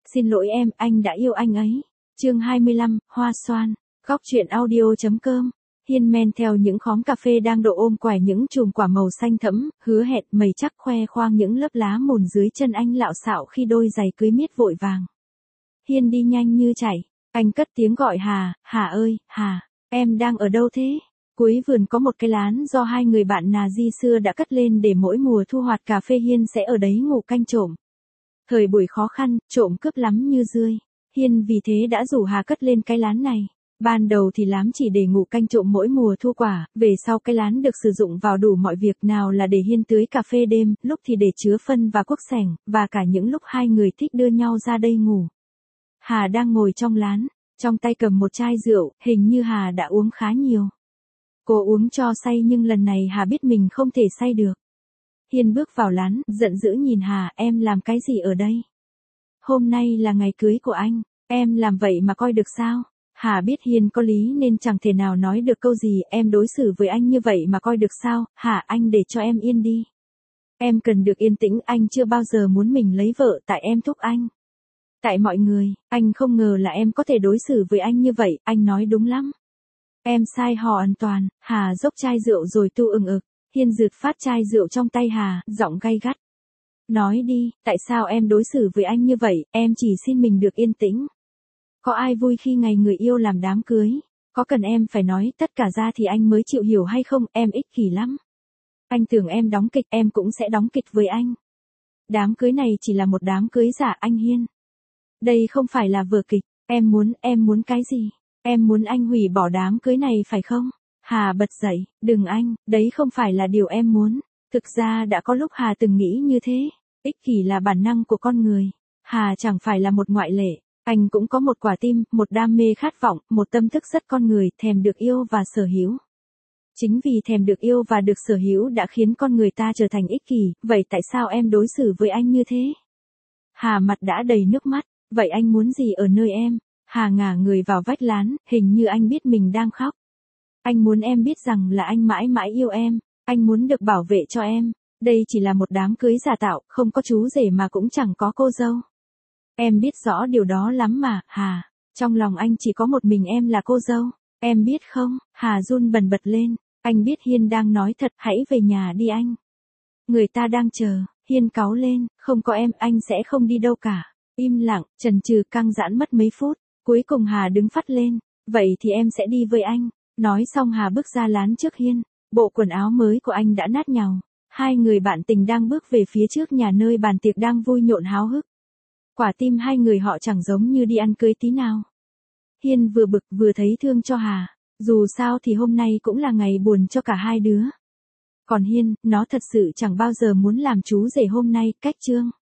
xin lỗi em, anh đã yêu anh ấy. Chương 25, Hoa Xoan, Góc truyện audio.com. Hiên men theo những khóm cà phê đang độ ôm quải những chùm quả màu xanh thẫm, hứa hẹn mày chắc khoe khoang những lớp lá mồn dưới chân anh lạo xạo khi đôi giày cưới miết vội vàng. Hiên đi nhanh như chạy, anh cất tiếng gọi Hà, Hà ơi, Hà, em đang ở đâu thế? Cuối vườn có một cái lán do hai người bạn Nà Di xưa đã cất lên để mỗi mùa thu hoạch cà phê Hiên sẽ ở đấy ngủ canh trộm. Thời buổi khó khăn, trộm cướp lắm như dươi. Hiên vì thế đã rủ Hà cất lên cái lán này. Ban đầu thì lán chỉ để ngủ canh trộm mỗi mùa thu quả, về sau cái lán được sử dụng vào đủ mọi việc, nào là để Hiên tưới cà phê đêm, lúc thì để chứa phân và cuốc sẻng, và cả những lúc hai người thích đưa nhau ra đây ngủ. Hà đang ngồi trong lán, trong tay cầm một chai rượu, hình như Hà đã uống khá nhiều. Cô uống cho say nhưng lần này Hà biết mình không thể say được. Hiên bước vào lán, giận dữ nhìn Hà, em làm cái gì ở đây? Hôm nay là ngày cưới của anh, em làm vậy mà coi được sao? Hà biết Hiên có lý nên chẳng thể nào nói được câu gì, em đối xử với anh như vậy mà coi được sao? Hả, anh để cho em yên đi. Em cần được yên tĩnh, anh chưa bao giờ muốn mình lấy vợ tại em thúc anh. Tại mọi người, anh không ngờ là em có thể đối xử với anh như vậy, anh nói đúng lắm. Em sai hoàn toàn. Hà dốc chai rượu rồi tu ừng ực. Hiên rượt phát chai rượu trong tay Hà, giọng gay gắt. Nói đi, tại sao em đối xử với anh như vậy, em chỉ xin mình được yên tĩnh. Có ai vui khi ngày người yêu làm đám cưới? Có cần em phải nói tất cả ra thì anh mới chịu hiểu hay không? Em ích kỷ lắm. Anh tưởng em đóng kịch, em cũng sẽ đóng kịch với anh. Đám cưới này chỉ là một đám cưới giả anh Hiên. Đây không phải là vở kịch, em muốn cái gì? Em muốn anh hủy bỏ đám cưới này phải không? Hà bật dậy, đừng anh, đấy không phải là điều em muốn. Thực ra đã có lúc Hà từng nghĩ như thế. Ích kỷ là bản năng của con người. Hà chẳng phải là một ngoại lệ. Anh cũng có một quả tim, một đam mê khát vọng, một tâm thức rất con người, thèm được yêu và sở hữu. Chính vì thèm được yêu và được sở hữu đã khiến con người ta trở thành ích kỷ, vậy tại sao em đối xử với anh như thế? Hà mặt đã đầy nước mắt, vậy anh muốn gì ở nơi em? Hà ngả người vào vách lán, hình như anh biết mình đang khóc. Anh muốn em biết rằng là anh mãi mãi yêu em, anh muốn được bảo vệ cho em. Đây chỉ là một đám cưới giả tạo, không có chú rể mà cũng chẳng có cô dâu. Em biết rõ điều đó lắm mà, Hà. Trong lòng anh chỉ có một mình em là cô dâu. Em biết không? Hà run bần bật lên. Anh biết Hiên đang nói thật, hãy về nhà đi anh. Người ta đang chờ. Hiên cáu lên, không có em, anh sẽ không đi đâu cả. Im lặng, chần chừ căng giãn mất mấy phút. Cuối cùng Hà đứng phắt lên. Vậy thì em sẽ đi với anh. Nói xong Hà bước ra lán trước Hiên. Bộ quần áo mới của anh đã nát nhàu. Hai người bạn tình đang bước về phía trước nhà nơi bàn tiệc đang vui nhộn háo hức. Quả tim hai người họ chẳng giống như đi ăn cưới tí nào. Hiên vừa bực vừa thấy thương cho Hà. Dù sao thì hôm nay cũng là ngày buồn cho cả hai đứa. Còn Hiên, nó thật sự chẳng bao giờ muốn làm chú rể hôm nay, cách chương.